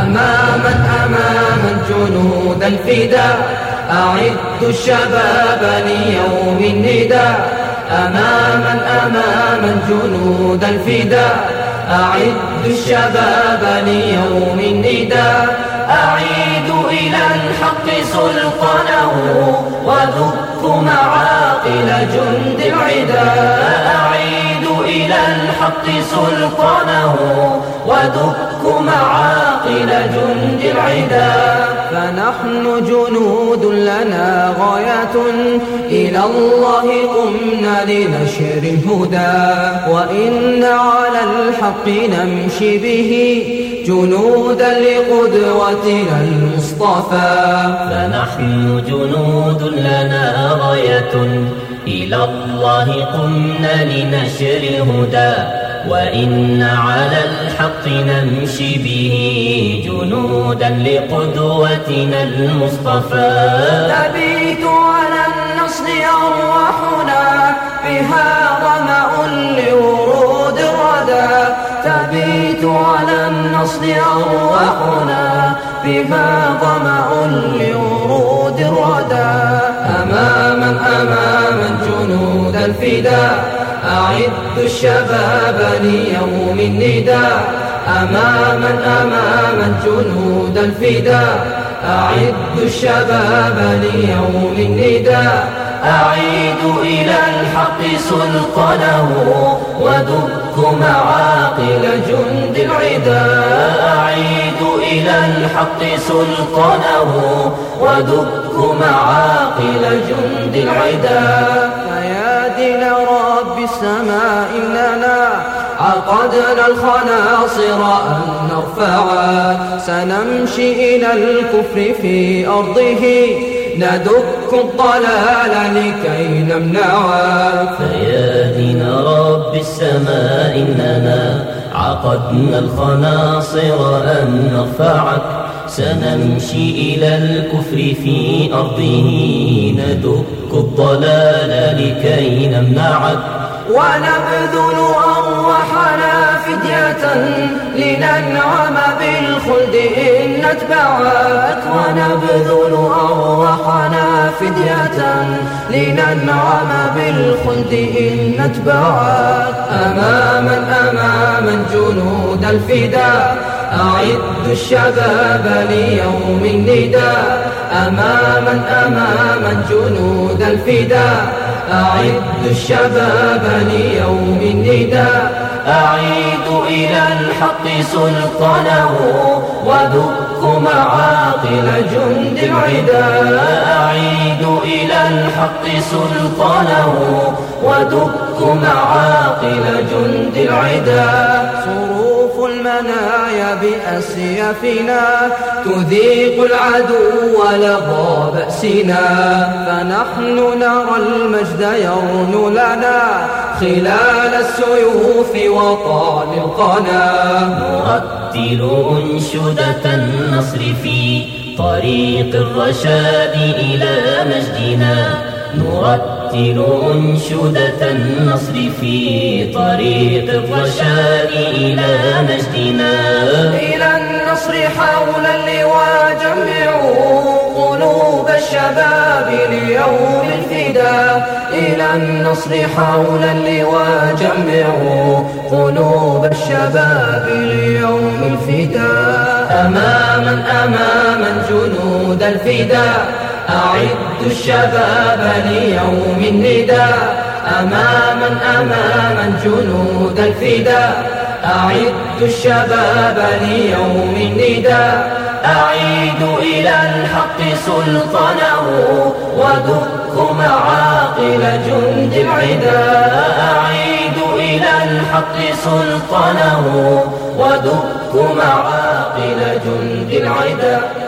أماما جنود الفداء أعدوا الشباب ليوم النداء. أماما جنود الفداء أعدوا الشباب ليوم النداء. أعيدوا إلى الحق سلطانه وذكوا معاقل جند العداء. أعيدوا إلى الحق سلطانه وذكوا معاقل جند العداء. فنحن جنود لنا غاية إلى الله قمنا لنشر الهدى. وإن على الحق نمشي به جنودا لقدوتنا المصطفى. فنحن جنود لنا غاية إلى الله قمنا لنشر الهدى. وإن على الحق نمشي به جنودا لقدوتنا المصطفى. نبيت على النصر أرواحنا بها ظمأ لورود الردى. تبيت على النصر أرواحنا بها ظمأ لورود الردى. أماما جنود الفداء أعدوا الشباب ليوم النداء. أماما جنود الفداء أعدوا الشباب ليوم النداء. أعيدوا إلى الحق سلطانه وذكوا معاقل جند العداء. أعيدوا إلى الحق سلطانه وذكوا معاقل جند العداء. فيا دين رب السماء إننا عقدنا الخناصر أن نرفعا. سنمشي إلى الكفر في أرضه ندك الضلال لكي نمنعا. فيا دين رب السماء إننا عقدنا الخناصر أن نرفعك. سنمشي إلى الكفر في أرضه ندك الضلال لكي نمنعك. ونبذل أرواحنا فدية لننعم بالخلد إن نتبعك. ونبذل أرواحنا فدية لننعم بالخلد إن نتبعك. أماما جنود الفداء أعدوا الشباب ليوم النداء. أماما جنود الفداء أعدوا الشباب ليوم النداء. أعيدوا إلى الحق سلطانه وذكوا معاقل جند العداء. أعيدوا إلى الحق سلطانه وذكوا معاقل جند العداء. صروف المنايا بأسيافنا تذيق العدو ولظى بأسنا. فنحن نرى المجد يرن لنا خلال السيوف وطال القنا. نرتل أنشدة النصر في طريق الرشاد إلى مجدنا. نرتل أنشدة النصر في طريق الرشاد إلى مجدنا. إلى النصر حول اللواء جمعوا قلوب الشباب ليوم الفداء. إلى النصر حول اللواء جمعوا قلوب الشباب ليوم الفداء. أماما جنود الفداء أعدوا الشباب ليوم النداء. أماما جنود الفداء أعدوا الشباب ليوم النداء. أعيدوا إلى الحق سلطانه وذكوا معاقل جند العداء. أعيدوا إلى الحق سلطانه وذكوا معاقل جند العداء.